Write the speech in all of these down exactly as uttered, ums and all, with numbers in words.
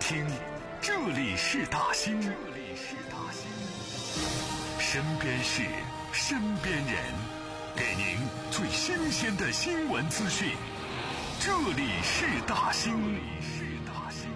听，这里是大兴，这里是大兴，身边事，身边人，给您最新鲜的新闻资讯。这里是大兴，这里是大兴。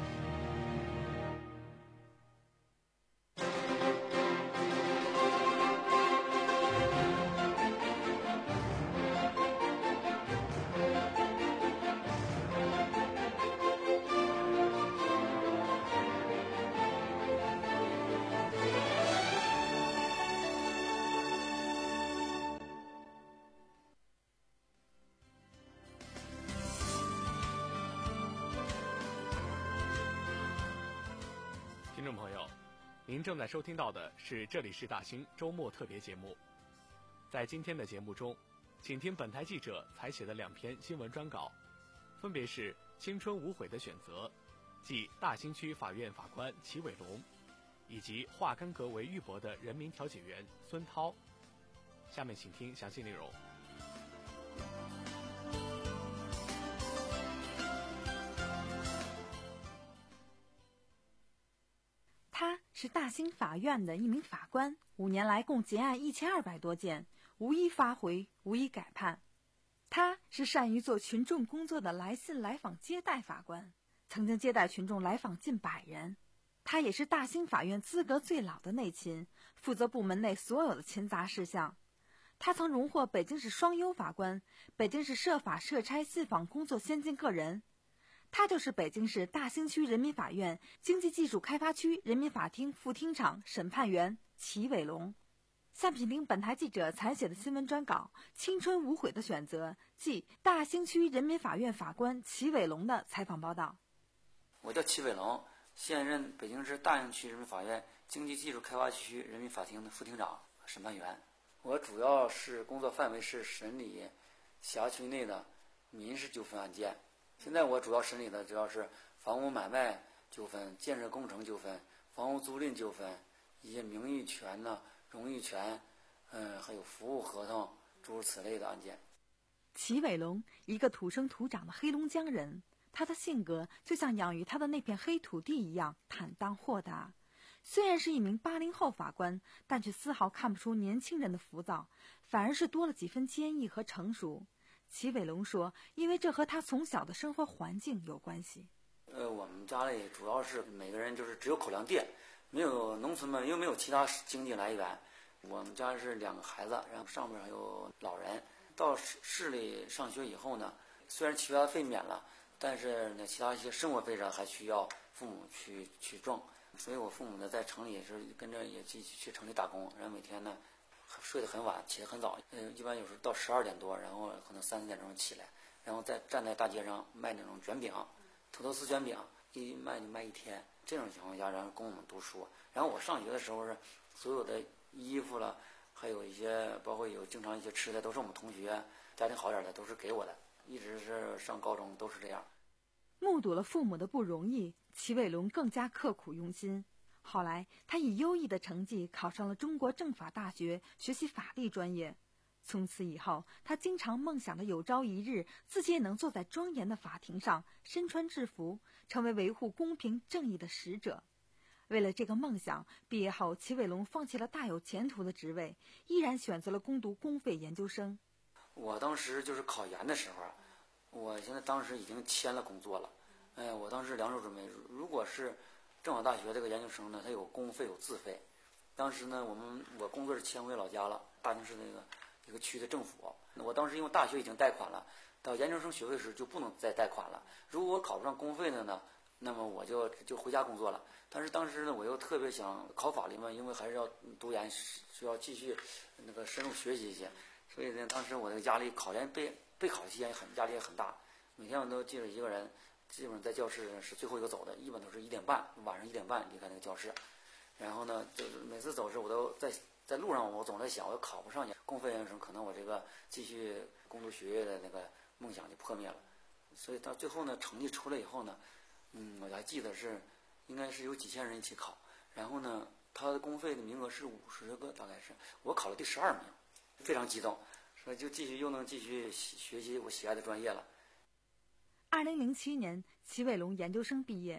听众朋友，您正在收听到的是这里是大兴周末特别节目。在今天的节目中，请听本台记者采写的两篇新闻专稿，分别是青春无悔的选择，即大兴区法院法官齐伟龙，以及化干戈为玉帛的人民调解员孙涛。下面请听详细内容。 他是大兴法院的一名法官，五年来共结案一千二百多件，无一发回，无一改判。他是善于做群众工作的来信来访接待法官，曾经接待群众来访近百人。他也是大兴法院资格最老的内勤，负责部门内所有的勤杂事项。他曾荣获北京市双优法官、北京市设法设差信访工作先进个人。他就是北京市大兴区人民法院经济技术开发区人民法庭副厅长审判员齐伟龙。下面听本台记者采写的新闻专稿《青春无悔的选择》，即大兴区人民法院法官齐伟龙的采访报道。 我叫齐伟龙，现任北京市大兴区人民法院经济技术开发区人民法庭的副厅长、审判员。我主要是工作范围是审理辖区内的民事纠纷案件。现在我主要审理的主要是房屋买卖纠纷、建设工程纠纷、房屋租赁纠纷，一些名誉权呢、荣誉权，嗯，还有服务合同诸如此类的案件。 齐伟龙，一个土生土长的黑龙江人，他的性格就像养育他的那片黑土地一样坦荡豁达。虽然是一名八零后法官，但却丝毫看不出年轻人的浮躁，反而是多了几分坚毅和成熟。齐伟龙说，因为这和他从小的生活环境有关系。 呃，我们家里主要是每个人就是只有口粮店，没有农村嘛，又没有其他经济来源。我们家是两个孩子，然后上面还有老人。到市市里上学以后呢，虽然其他费免了，但是呢，其他一些生活费上还需要父母去去挣。所以我父母呢，在城里也是跟着也继续去城里打工，然后每天呢睡得很晚，起得很早，呃，一般有时候到十二点多，然后可能三四点钟起来，然后再站在大街上卖那种卷饼，土豆丝卷饼，一卖就卖一天。这种情况下，然后供我们读书。然后我上学的时候是所有的衣服了，还有一些包括有经常一些吃的，都是我们同学家庭好点的都是给我的，一直是上高中都是这样。 目睹了父母的不容易，齐伟龙更加刻苦用心。后来他以优异的成绩考上了中国政法大学，学习法律专业。从此以后，他经常梦想着有朝一日自己也能坐在庄严的法庭上，身穿制服，成为维护公平正义的使者。为了这个梦想，毕业后齐伟龙放弃了大有前途的职位，依然选择了攻读公费研究生。 我当时就是考研的时候，我现在当时已经签了工作了。哎，我当时两手准备，如果是政法大学这个研究生呢，它有公费有自费。当时呢，我们我工作是迁回老家了，大兴市那个一个区的政府。我当时因为大学已经贷款了，到研究生学位时就不能再贷款了。如果我考不上公费的呢，那么我就就回家工作了。但是当时呢，我又特别想考法律嘛，因为还是要读研，需要继续那个深入学习一些。所以呢，当时我的压力考研备备考期间很压力也很大，每天我都记着一个人。基本上在教室是最后一个走的，一般都是一点半，晚上一点半离开那个教室。然后呢，就是每次走时我都在在路上，我总在想，我要考不上去公费研究生，可能我这个继续攻读学业的那个梦想就破灭了。所以到最后呢，成绩出来以后呢，嗯，我还记得是应该是有几千人一起考，然后呢，他的公费的名额是五十个，大概是我考了第十二名，非常激动，所以就继续又能继续学习我喜爱的专业了。 二零零七年，齐伟龙研究生毕业。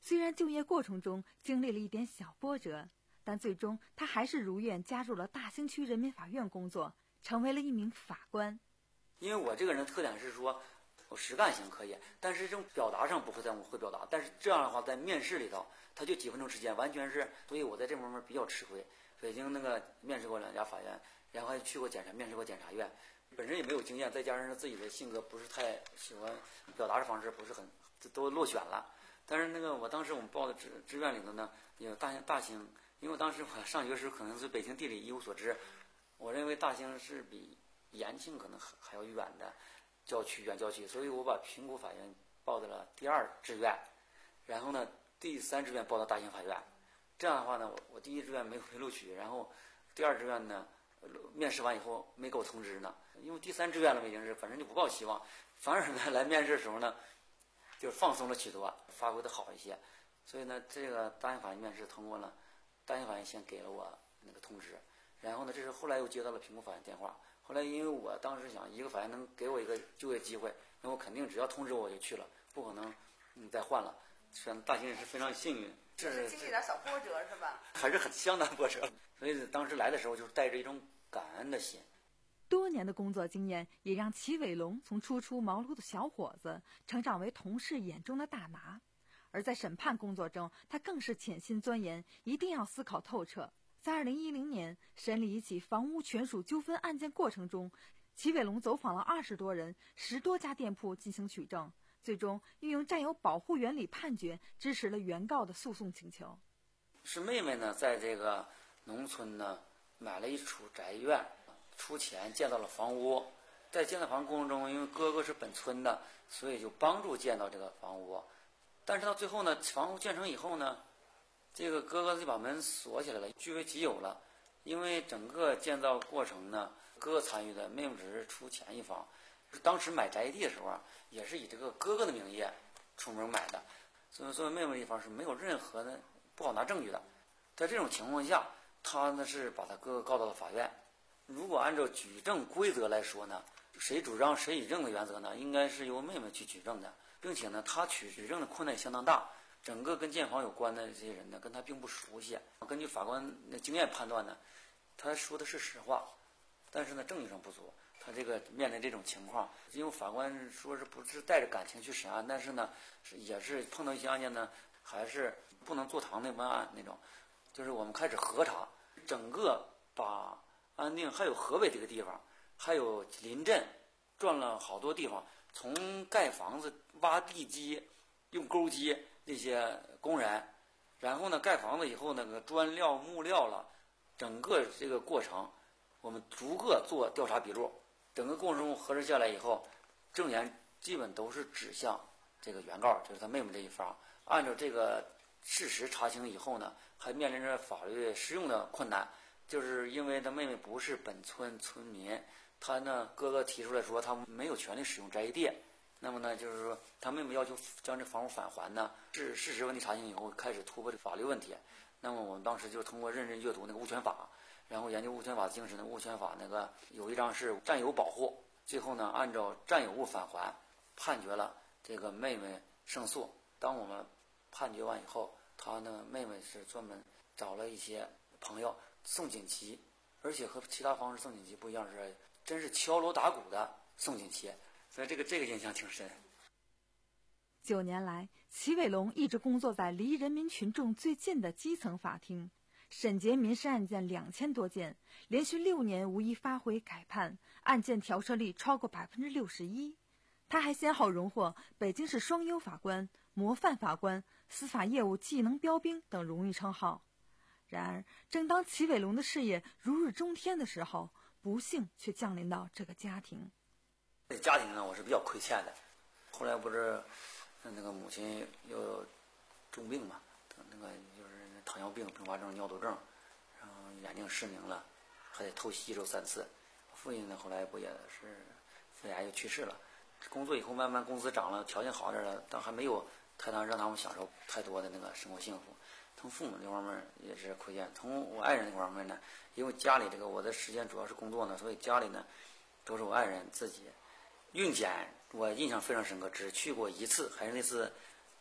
虽然就业过程中经历了一点小波折，但最终他还是如愿加入了大兴区人民法院工作，成为了一名法官。 因为我这个人的特点是说，我实干型可以，但是这种表达上不会这样会表达，但是这样的话在面试里头，他就几分钟时间，完全是，所以我在这方面比较吃亏。北京那个面试过两家法院，然后还去过检察面试过检察院，本身也没有经验，再加上自己的性格不是太喜欢表达的方式不是很，都落选了。但是那个我当时我们报的志志愿里头呢，有大兴大兴，因为当时我上学时可能是北京地理一无所知，我认为大兴是比延庆可能还要远的郊区远郊区，所以我把平谷法院报的了第二志愿，然后呢第三志愿报到大兴法院。这样的话呢，我我第一志愿没有被录取，然后第二志愿呢面试完以后没给我通知呢，因为第三志愿了已经是反正就不抱希望，反而呢来面试的时候呢就放松了许多，发挥的好一些。所以呢这个大兴法院面试通过了，大兴法院先给了我那个通知，然后呢这是后来又接到了平谷法院电话，后来因为我当时想一个法院能给我一个就业机会，那我肯定只要通知我就去了，不可能嗯再换了。选大兴也是非常幸运， 这是经历点小波折是吧？ 还是很相当波折，所以当时来的时候就是带着一种感恩的心。 多年的工作经验也让齐伟龙从初出茅庐的小伙子成长为同事眼中的大拿，而在审判工作中，他更是潜心钻研，一定要思考透彻。在二零一零年审理一起房屋权属纠纷案件过程中，齐伟龙走访了二十多人、十多家店铺进行取证，最终运用占有保护原理判决，支持了原告的诉讼请求。 是妹妹呢，在这个农村呢买了一处宅院，出钱建造了房屋。在建造房过程中，因为哥哥是本村的，所以就帮助建造这个房屋。但是到最后呢，房屋建成以后呢，这个哥哥就把门锁起来了，据为己有了。因为整个建造过程呢，哥哥参与的，妹妹只是出钱一方。当时买宅地的时候啊，也是以这个哥哥的名义出门买的，所以作为妹妹一方是没有任何的不好拿证据的。在这种情况下，他呢是把他哥哥告到了法院。如果按照举证规则来说呢，谁主张谁举证的原则呢，应该是由妹妹去举证的，并且呢，他取举证的困难也相当大。整个跟建房有关的这些人呢，跟他并不熟悉。根据法官的经验判断呢，他说的是实话，但是呢，证据上不足。他这个面临这种情况，因为法官说是不是带着感情去审案，但是呢，是也是碰到一些案件呢，还是不能坐堂内问案那种。就是我们开始核查，整个把安定还有河北这个地方，还有临镇转了好多地方，从盖房子、挖地基、用钩机那些工人，然后呢盖房子以后那个砖料、木料了，整个这个过程我们逐个做调查笔录。整个过程中核实下来以后，证言基本都是指向这个原告，就是他妹妹这一方。按照这个事实查清以后呢，还面临着法律适用的困难，就是因为他妹妹不是本村村民，他呢哥哥提出来说他没有权利使用宅地，那么呢就是说他妹妹要求将这房屋返还呢，是事实问题查清以后开始突破这法律问题。那么我们当时就通过认真阅读那个物权法，然后研究物权法精神的物权法那个有一章是占有保护，最后呢按照占有物返还判决了这个妹妹胜诉。当我们判决完以后，他呢妹妹是专门找了一些朋友送锦旗，而且和其他方式送锦旗不一样，是真是敲锣打鼓的送锦旗，所以这个这个印象挺深。 九年来，齐伟龙一直工作在离人民群众最近的基层法庭，审结民事案件两千多件，连续六年无一发回改判，案件调撤率超过百分之六十一。他还先后荣获北京市双优法官、模范法官、司法业务技能标兵等荣誉称号。然而，正当齐伟龙的事业如日中天的时候，不幸却降临到这个家庭。 这家庭呢，我是比较亏欠的。后来不是那个母亲又有重病嘛，那个就是糖尿病并发症、尿毒症，然后眼睛失明了，还得透析一周三次。父亲呢后来不也是肺癌又去世了。工作以后慢慢工资涨了，条件好点了，但还没有太大让他们享受太多的那个生活幸福。从父母这方面也是亏欠，从我爱人那方面呢，因为家里这个我的时间主要是工作呢，所以家里呢都是我爱人自己。孕检我印象非常深刻，只去过一次，还是那次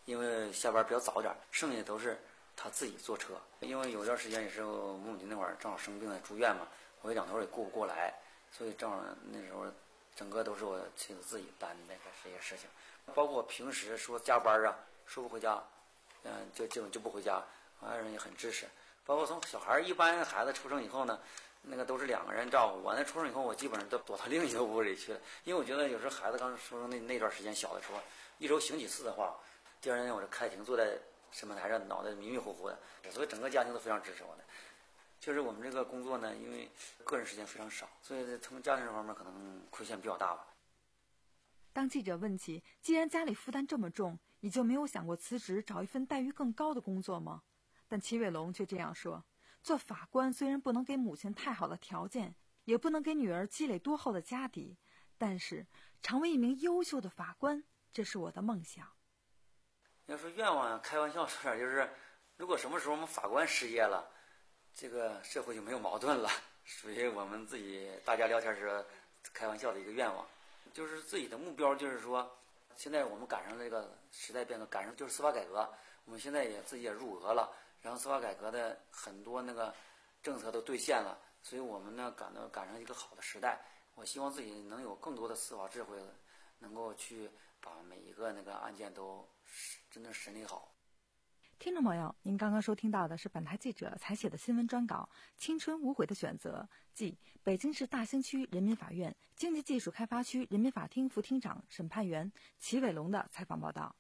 因为下班比较早点，剩下的都是他自己坐车。因为有段时间也是我母亲那会儿正好生病了住院嘛，我两头也顾不过来，所以正好那时候整个都是我妻子自己担的这些事情。包括平时说加班啊，说不回家，嗯、呃，就基本就不回家，爱人也很支持。包括从小孩一般孩子出生以后呢，那个都是两个人照顾。我那出生以后，我基本上都躲到另一个屋里去了，因为我觉得有时候孩子刚出生那那段时间小的时候，一周醒几次的话，第二天我就开庭坐在审判台上，脑袋迷迷糊糊的，所以整个家庭都非常支持我的。就是我们这个工作呢，因为个人时间非常少，所以从家庭这方面可能亏欠比较大吧。 当记者问起，既然家里负担这么重，你就没有想过辞职找一份待遇更高的工作吗？但齐伟龙却这样说，做法官虽然不能给母亲太好的条件，也不能给女儿积累多厚的家底，但是成为一名优秀的法官，这是我的梦想。 要说愿望，开玩笑说点，就是如果什么时候我们法官失业了，这个社会就没有矛盾了，属于我们自己大家聊天时开玩笑的一个愿望。就是自己的目标，就是说现在我们赶上这个时代变革，赶上就是司法改革，我们现在也自己也入额了，然后司法改革的很多那个政策都兑现了，所以我们呢赶到赶上一个好的时代。我希望自己能有更多的司法智慧，能够去把每一个那个案件都真正审理好。 听众朋友，您刚刚收听到的是本台记者采写的新闻专稿《青春无悔的选择》，即北京市大兴区人民法院经济技术开发区人民法庭副厅长审判员齐伟龙的采访报道。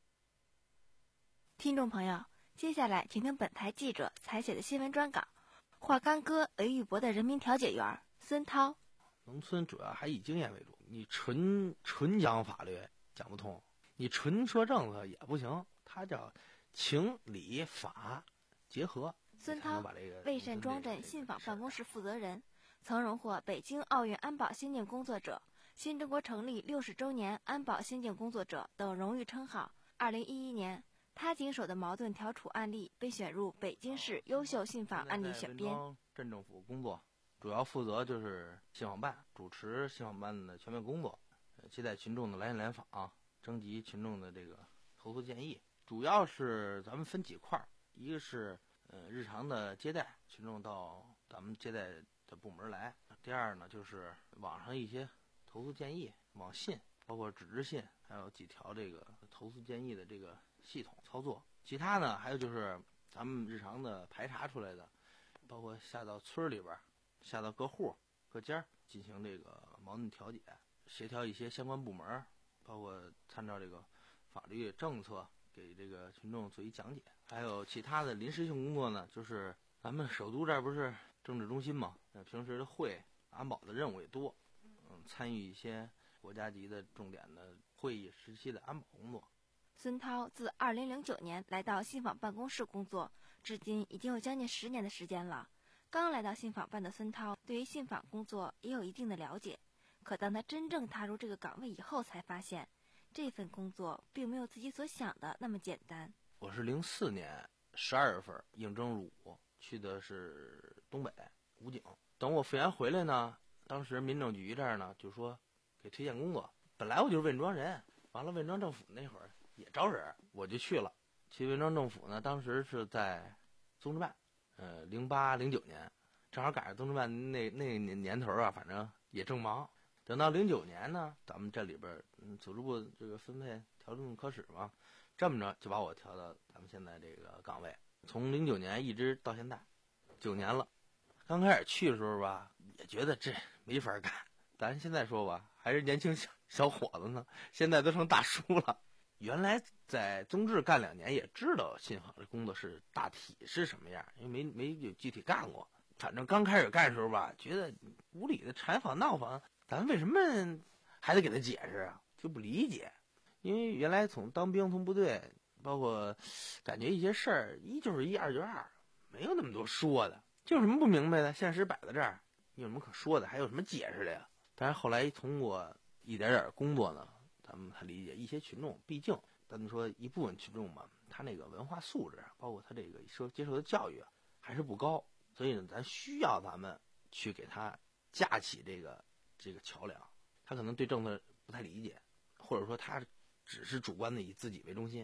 听众朋友，接下来请听本台记者采写的新闻专稿《华干哥韦玉博的人民调解员孙涛》。 农村主要还以经验为主，你纯纯讲法律讲不通，你纯说政策也不行，它叫情理法结合。 孙涛，魏善庄镇信访办公室负责人，曾荣获北京奥运安保先进工作者、新中国成立六十周年安保先进工作者等荣誉称号。二零一一年，他经手的矛盾调处案例被选入北京市优秀信访案例选编。 镇政府工作主要负责就是信访办，主持信访办的全面工作，接待群众的来信来访，征集群众的这个投诉建议。主要是咱们分几块，一个是呃日常的接待，群众到咱们接待的部门来；第二呢，就是网上一些投诉建议，网信，包括纸质信，还有几条这个投诉建议的这个系统操作。其他呢，还有就是咱们日常的排查出来的，包括下到村里边，下到各户各家进行这个矛盾调解，协调一些相关部门，包括参照这个法律政策给这个群众做一讲解。还有其他的临时性工作呢，就是咱们首都这儿不是政治中心嘛，平时的会安保的任务也多，嗯，参与一些国家级的重点的会议时期的安保工作。 孙涛自二零零九年来到信访办公室工作，至今已经有将近十年的时间了。刚来到信访办的孙涛对于信访工作也有一定的了解，可当他真正踏入这个岗位以后，才发现这份工作并没有自己所想的那么简单。 我是零四年十二月份应征入伍，去的是东北武警。等我复员回来呢，当时民政局这儿呢就说给推荐工作，本来我就是魏庄人，完了魏庄政府那会儿也招人，我就去了。去魏庄政府呢，当时是在综治办，呃，零八零九年，正好赶上综治办那那年年头啊，反正也正忙。等到零九年呢，咱们这里边嗯，组织部这个分配调动科室嘛，这么着就把我调到咱们现在这个岗位，从零九年一直到现在，九年了。刚开始去的时候吧，也觉得这没法干，咱现在说吧，还是年轻小小伙子呢，现在都成大叔了。原来在综治干两年，也知道信访这工作是大体是什么样，因为没没有具体干过。反正刚开始干的时候吧，觉得无理的缠访闹访，咱为什么还得给他解释啊？就不理解。因为原来从当兵从部队，包括感觉一些事儿，一就是一，二就是二，没有那么多说的。就有什么不明白的，现实摆在这儿，你有什么可说的，还有什么解释的呀？但是后来通过一点点工作呢，咱们才理解一些群众，毕竟咱们说一部分群众嘛，他那个文化素质，包括他这个受接受的教育还是不高，所以呢，咱需要咱们去给他架起这个这个桥梁。他可能对政策不太理解，或者说他只是主观的以自己为中心，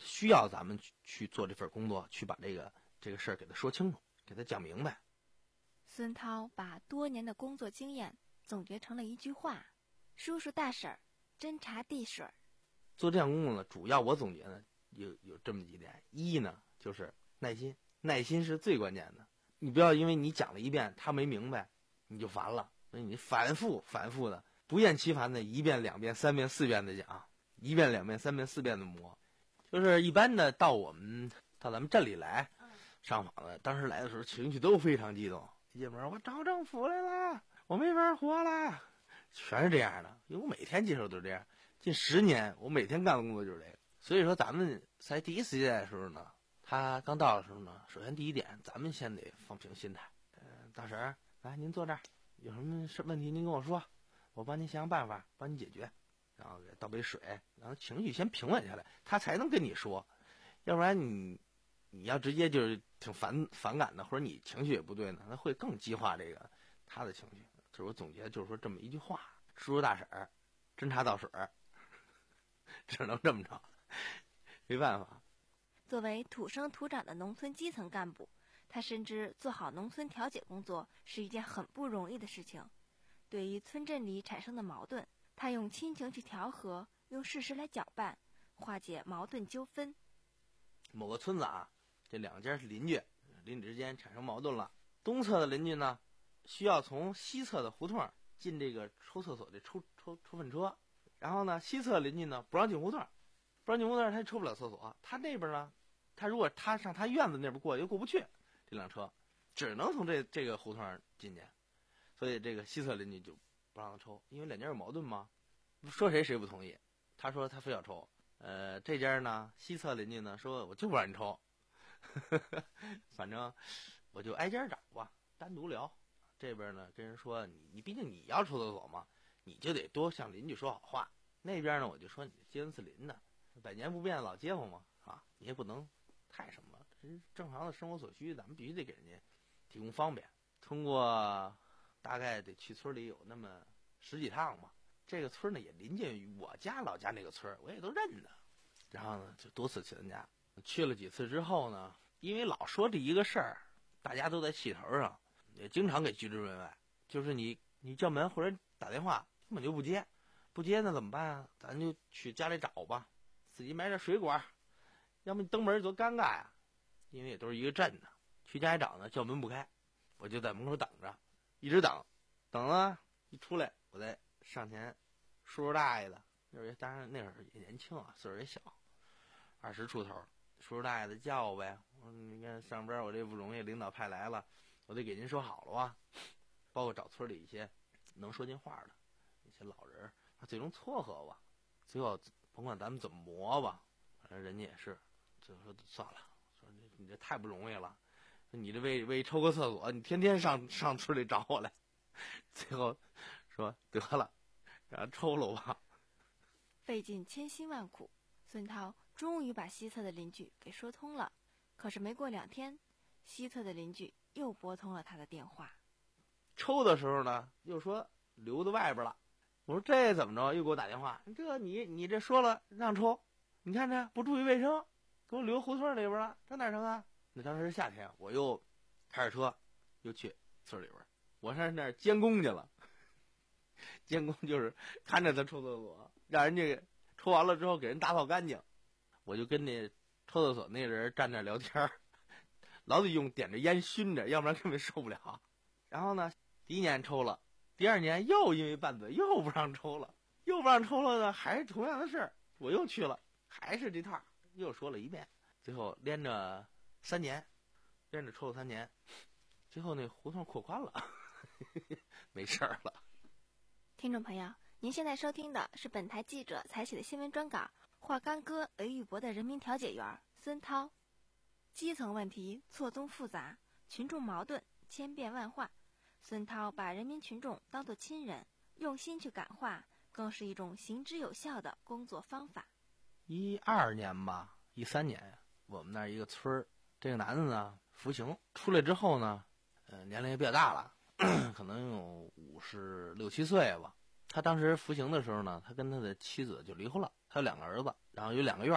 需要咱们去去做这份工作，去把这个这个事儿给他说清楚，给他讲明白。 孙涛把多年的工作经验总结成了一句话：叔叔大婶儿，侦查地水。 做这项工作呢，主要我总结呢有有这么几点。一呢就是耐心，耐心是最关键的。你不要因为你讲了一遍他没明白你就烦了，所以你反复反复的不厌其烦的一遍两遍三遍四遍的讲，一遍两遍三遍四遍的磨。就是一般的到我们到咱们镇里来上访的，当时来的时候情绪都非常激动，一进门我找政府来了，我没法活了，全是这样的。因为我每天接受都是这样，近十年我每天干的工作就是这个。所以说咱们在第一次接待的时候呢，他刚到的时候呢，首先第一点咱们先得放平心态。呃大婶儿，来您坐这儿，有什么事问题您跟我说，我帮您想想办法帮你解决，然后给倒杯水，然后情绪先平稳下来，他才能跟你说。要不然你你要直接就是挺反反感的，或者你情绪也不对呢，那会更激化这个他的情绪。这是我总结，就是说这么一句话：叔叔大婶儿，侦查倒水儿，只能这么着，没办法。 作为土生土长的农村基层干部，他深知做好农村调解工作是一件很不容易的事情。对于村镇里产生的矛盾，他用亲情去调和，用事实来搅拌，化解矛盾纠纷。 某个村子啊，这两家是邻居，邻居之间产生矛盾了。东侧的邻居呢，需要从西侧的胡同进这个抽厕所的抽抽抽粪车，然后呢，西侧邻居呢不让进胡同，不让进胡同，他抽不了厕所。他那边呢，他如果他上他院子那边过又过不去，这辆车只能从这这个胡同进去，所以这个西侧邻居就不让他抽，因为两家有矛盾嘛，说谁谁不同意。他说他非要抽，呃，这家呢西侧邻居呢说我就不让你抽，反正我就挨家找吧，单独聊。这边呢跟人说你你毕竟你要抽厕所嘛，你就得多向邻居说好话。那边呢我就说你街邻四邻的，百年不变的老街坊嘛，啊，你也不能太什么了，这是正常的生活所需，咱们必须得给人家提供方便。通过大概得去村里有那么十几趟吧，这个村呢也临近于我家老家那个村，我也都认得。然后呢就多次去人家，去了几次之后呢，因为老说这一个事儿，大家都在气头上，也经常给拒之门外。就是你你叫门或者打电话根本就不接，不接那怎么办啊？咱就去家里找吧，自己买点水果，要么你登门多尴尬呀。因为也都是一个镇的，去家里找呢，叫门不开，我就在门口等着，一直等，等了一出来，我再上前，叔叔大爷的，那会儿当然那会儿也年轻啊，岁数也小，二十出头，叔叔大爷的叫我呗。我说你看上边我这不容易，领导派来了，我得给您说好了啊。包括找村里一些能说进话的一些老人，最终撮合吧，最后甭管咱们怎么磨吧，反正人家也是就说算了，说你你这太不容易了，你这为为抽个厕所，你天天上上村里找我来，最后说得了，让他抽了吧。 费尽千辛万苦，孙涛终于把西侧的邻居给说通了。可是没过两天，西侧的邻居又拨通了他的电话。 抽的时候呢，又说留在外边了。我说这怎么着？又给我打电话，这你你这说了让抽，你看这不注意卫生，给我留胡同里边了，这哪成啊？那当时是夏天，我又开着车又去村里边，我上那儿监工去了。监工就是看着他抽厕所，让人家抽完了之后给人打扫干净。我就跟那抽厕所那人站那聊天，老得用点着烟熏着，要不然根本受不了。然后呢，第一年抽了，第二年又因为拌嘴又不让抽了，又不让抽了呢，还是同样的事儿，我又去了，还是这套，又说了一遍，最后连着三年，连着抽了三年，最后那胡同扩宽了，没事儿了。 听众朋友，您现在收听的是本台记者采写的新闻专稿，华冈哥雷玉博的人民调解员孙涛。基层问题错综复杂，群众矛盾千变万化，孙涛把人民群众当作亲人，用心去感化，更是一种行之有效的工作方法。 一二年吧，一三年呀，我们那儿一个村儿，这个男的呢服刑出来之后呢，呃，年龄也比较大了，可能有五十六七岁吧。他当时服刑的时候呢，他跟他的妻子就离婚了，他有两个儿子，然后有两个院儿，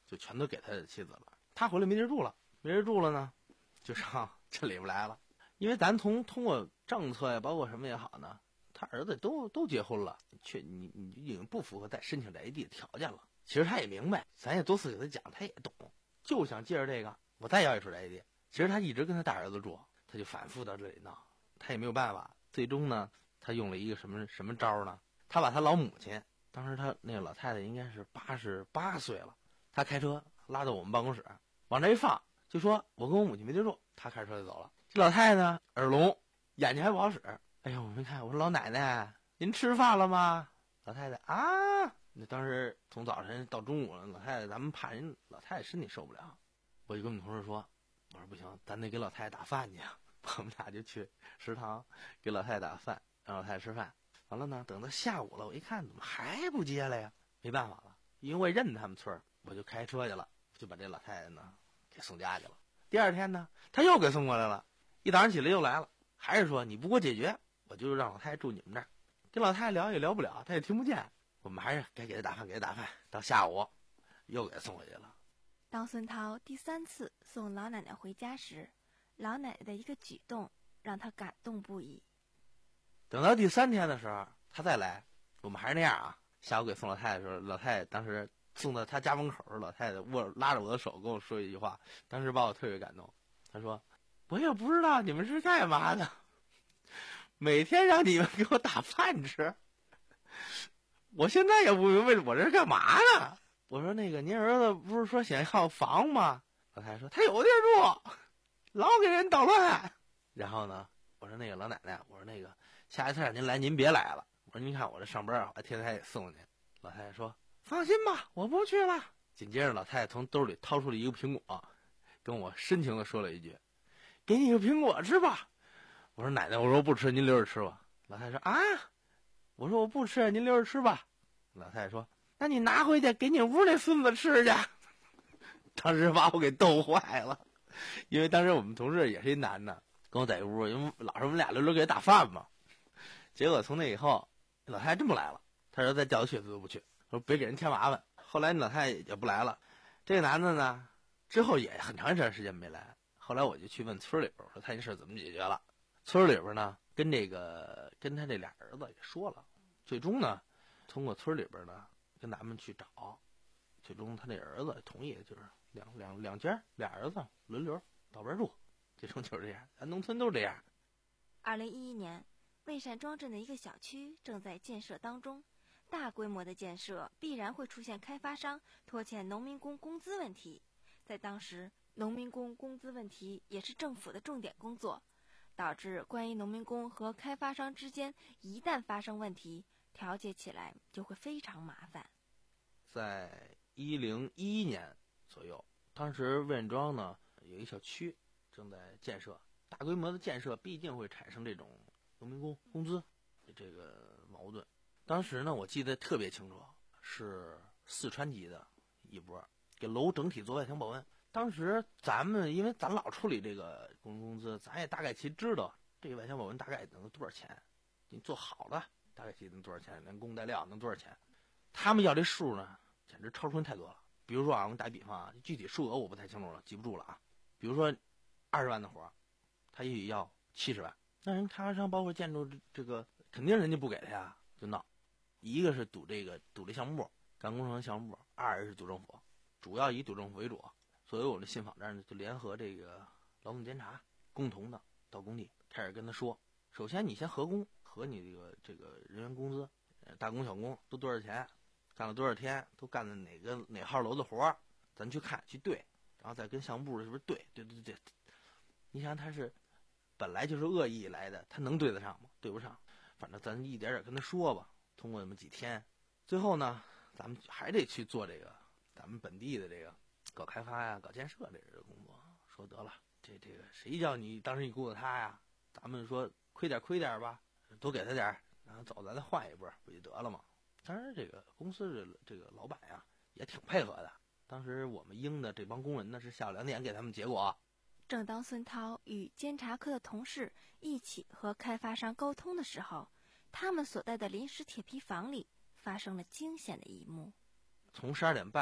就全都给他的妻子了。他回来没地儿住了，没地儿住了呢，就上镇里边来了。因为咱从通过政策呀，包括什么也好呢，他儿子都都结婚了，却你你已经不符合再申请宅基地的条件了。其实他也明白，咱也多次给他讲，他也懂，就想借着这个我再要一处宅基地。其实他一直跟他大儿子住，他就反复到这里闹，他也没有办法。最终呢，他用了一个什么什么招呢？他把他老母亲，当时他那个老太太应该是八十八岁了，他开车拉到我们办公室，往这一放，就说我跟我母亲没地住，他开车就走了。这老太太呢，耳聋，眼睛还不好使。哎呀，我没看，我说老奶奶，您吃饭了吗？老太太啊，那当时从早晨到中午了，老太太咱们怕人老太太身体受不了，我就跟我们同事说，我说不行，咱得给老太太打饭去。我们俩就去食堂给老太太打饭，让老太太吃饭。完了呢，等到下午了，我一看怎么还不接来呀？没办法了，因为我也认他们村儿，我就开车去了，就把这老太太呢给送家去了。第二天呢，他又给送过来了，一早上起来又来了，还是说你不给我解决，我就让老太太住你们这儿。跟老太太聊也聊不了，她也听不见，我们还是该给她打饭，给她打饭。到下午又给她送回去了。 当孙涛第三次送老奶奶回家时，老奶奶的一个举动让他感动不已。 等到第三天的时候，他再来，我们还是那样啊。下午给送老太太的时候，老太太当时送到他家门口，老太太握拉着我的手跟我说一句话，当时把我特别感动。他说：“我也不知道你们是干嘛的，每天让你们给我打饭吃，我现在也不明白我这是干嘛呢。”我说：“那个您儿子不是说想要房吗？”老太太说：“他有地儿住，老给人捣乱。”然后呢，我说：“那个老奶奶，我说那个下一次让您来，您别来了。我说您看我这上班，我天天还得送您。”老太太说：“放心吧，我不去了。”紧接着，老太太从兜里掏出了一个苹果，跟我深情地说了一句：“给你个苹果吃吧。”我说：“奶奶，我说不吃，您留着吃吧。”老太太说：“啊，我说我不吃，您留着吃吧。”老太太说：“那你拿回去给你屋那孙子吃去。”当时把我给逗坏了，因为当时我们同事也是一男的，跟我在一屋，因为老是我们俩轮流给他打饭嘛。结果从那以后，老太太真不来了。他说再叫他去，他都不去，说别给人添麻烦。后来老太太也不来了。这个男的呢，之后也很长一段时间没来。后来我就去问村里边，我说他这事怎么解决了？村里边呢，跟这个跟他这俩儿子也说了，最终呢，通过村里边呢跟咱们去找，最终他那儿子同意，就是两两两家俩儿子轮流到边住，最终就是这样。咱农村都这样。 二零一一年，蔚山庄镇的一个小区正在建设当中，大规模的建设必然会出现开发商拖欠农民工工资问题。在当时，农民工工资问题也是政府的重点工作，导致关于农民工和开发商之间一旦发生问题，调解起来就会非常麻烦。 在一零一一年左右，当时魏院庄呢有一小区正在建设，大规模的建设必定会产生这种农民工工资这个矛盾。当时呢，我记得特别清楚，是四川籍的一波给楼整体做外墙保温。当时咱们因为咱老处理这个工人工资，咱也大概其知道这个外墙保温大概能多少钱，你做好了大概其能多少钱，连工带料能多少钱。他们要这数呢，简直超出人太多了。比如说啊，我们打比方啊，具体数额我不太清楚了，记不住了啊。比如说二十万的活，他也许要七十万，那人开发商包括建筑这个肯定人家不给他呀，就闹。一个是赌这个赌这项目部干工程项目部，二是赌政府，主要以赌政府为主。所以我们信访这儿呢，就联合这个劳动监察，共同的到工地开始跟他说，首先你先核工，核你这个这个人员工资，大工小工都多少钱，干了多少天，都干的哪个哪号楼的活，咱去看去对，然后再跟项目部是不是对对对对。你想他是本来就是恶意来的，他能对得上吗？对不上。反正咱一点点跟他说吧，通过那么几天，最后呢，咱们还得去做这个咱们本地的这个搞开发呀、搞建设这个工作。说得了，这这个谁叫你当时你雇的他呀？咱们说亏点亏点吧，多给他点，然后走咱再换一波，不就得了吗？当然，这个公司这这个老板呀也挺配合的。当时我们应的这帮工人呢是下午两点给他们结果。 正当孙涛与监察科的同事一起和开发商沟通的时候，他们所在的临时铁皮房里发生了惊险的一幕。 从十二点半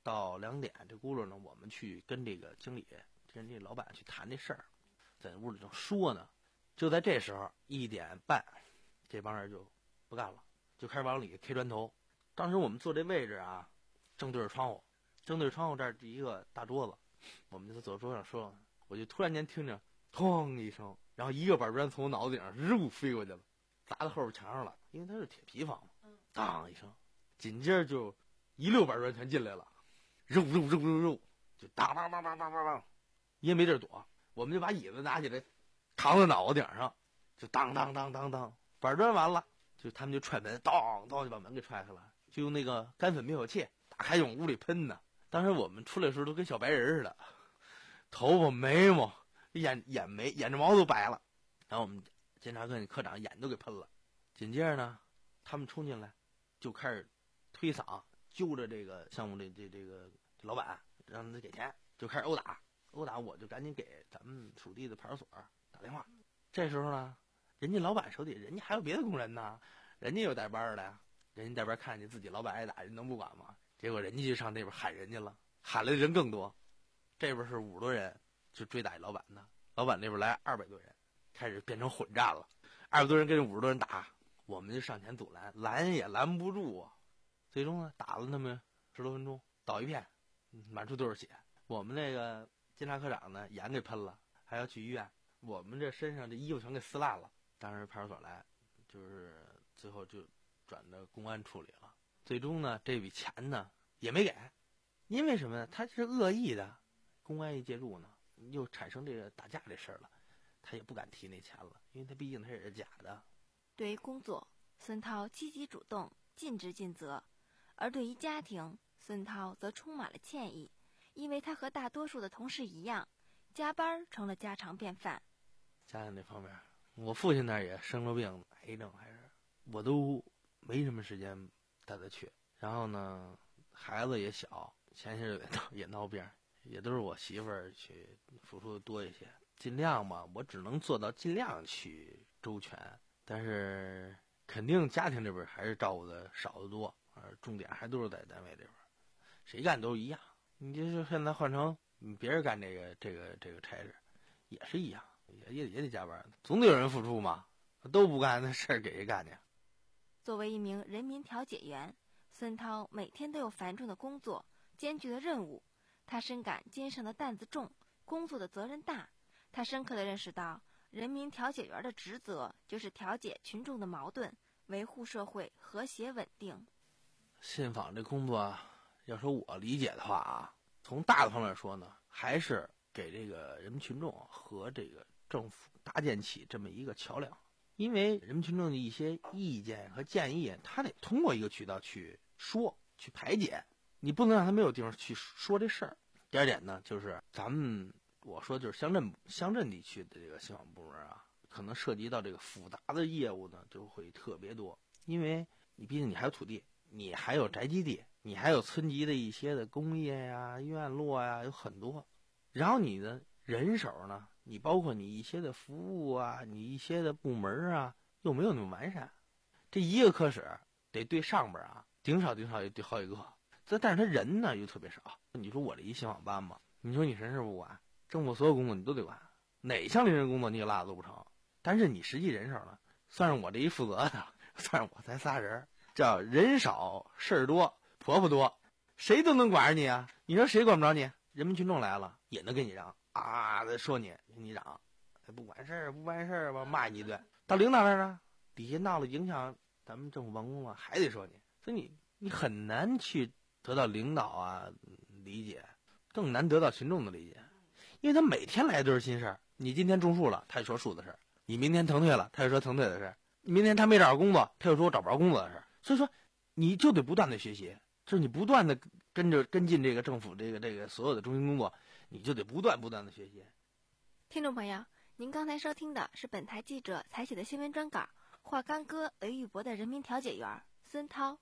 到两点，这轱辘呢，我们去跟这个经理、跟这老板去谈这事儿，在屋里正说呢。就在这时候，一点半，这帮人就不干了，就开始往里 K 砖头。当时我们坐这位置啊，正对着窗户，正对着窗户这儿一个大桌子，我们就走桌上说，我就突然间听着砰一声，然后一个板砖从我脑子顶上入飞过去了，砸到后边墙上了，因为它是铁皮房嘛，当一声，紧接着就一溜板砖全进来了，肉肉肉肉肉，就当当当当当当当，也没地儿躲，我们就把椅子拿起来扛在脑袋顶上，就当当当当当，板砖完了，就他们就踹门，当当就把门给踹开了，就用那个干粉灭火器打开往屋里喷呢。当时我们出来的时候都跟小白人似的，头发眉毛眼眼眉眼睫毛都白了，然后我们检察科科长眼都给喷了。紧接着呢，他们冲进来就开始推搡揪着这个项目这这这个老板，让他给钱，就开始殴打殴打。我就赶紧给咱们属地的派出所打电话。这时候呢，人家老板手底人家还有别的工人呢，人家有带班的呀，人家带班看见自己老板挨打，人能不管吗？结果人家就上那边喊人家了，喊来的人更多，这边是五十多人就追打老板的，老板那边来二百多人，开始变成混战了，二百多人跟着五十多人打，我们就上前阻拦，拦也拦不住啊。最终呢，打了那么十多分钟，倒一片，满处都是血。我们那个监察科长呢，眼给喷了，还要去医院。我们这身上这衣服全给撕烂了。当时派出所来，就是最后就转到公安处理了。最终呢，这笔钱呢也没给，因为什么呢？他是恶意的，公安一介入呢，又产生这个打架这事儿了，他也不敢提那钱了，因为他毕竟他也是假的。 对于工作，孙涛积极主动，尽职尽责；而对于家庭，孙涛则充满了歉意，因为他和大多数的同事一样，加班成了家常便饭。 家庭这方面，我父亲那儿也生了病，癌症还是，我都没什么时间带他去。然后呢，孩子也小，前些日子也闹病，也都是我媳妇儿去付出的多一些。尽量吧，我只能做到尽量去周全，但是肯定家庭这边还是照顾的少得多，而重点还都是在单位这边，谁干都一样。你就是现在换成别人干这个这个这个差事，也是一样，也也也得加班，总得有人付出嘛，都不干那事儿给谁干去？ 作为一名人民调解员，孙涛每天都有繁重的工作、艰巨的任务，他深感肩上的担子重，工作的责任大。他深刻地认识到，人民调解员的职责就是调解群众的矛盾，维护社会和谐稳定。 信访这工作啊，要说我理解的话啊，从大的方面说呢，还是给这个人民群众和这个政府搭建起这么一个桥梁。因为人民群众的一些意见和建议，他得通过一个渠道去说、去排解，你不能让他没有地方去说这事儿。第二点呢，就是咱们我说就是乡镇乡镇地区的这个信访部门啊，可能涉及到这个复杂的业务呢，就会特别多。因为你毕竟你还有土地，你还有宅基地，你还有村级的一些的工业呀、院落呀，有很多。然后你的人手呢，你包括你一些的服务啊，你一些的部门啊，又没有那么完善。这一个科室得对上边啊，顶少顶少也得好几个。这但是他人呢又特别少。你说我这一信访班嘛，你说你什么事不管，政府所有工作你都得管，哪项临时工作你也落都不成。但是你实际人手呢，算是我这一负责的，算是我才仨人，叫人少事儿多，婆婆多，谁都能管着你啊。你说谁管不着你？人民群众来了也能跟你嚷啊，再说你你嚷，不管事儿不办事儿吧，骂你一顿。到领导那儿呢，底下闹了影响咱们政府办公了，还得说你。所以你你很难去得到领导啊理解，更难得到群众的理解，因为他每天来都是新事儿。你今天种树了，他就说树的事儿；你明天腾退了，他就说腾退的事儿；你明天他没找着工作，他就说我找不着工作的事儿。所以说，你就得不断的学习，就是你不断的跟着跟进这个政府这个这个所有的中心工作，你就得不断不断的学习。 听众朋友，您刚才收听的是本台记者采写的新闻专稿，华冈哥雷玉博的人民调解员孙涛。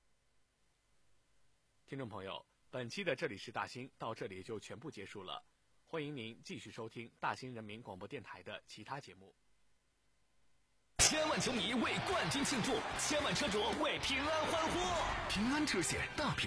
听众朋友，本期的这里是大兴到这里就全部结束了，欢迎您继续收听大兴人民广播电台的其他节目。 千万球迷为冠军庆祝，千万车主为平安欢呼，平安车险大平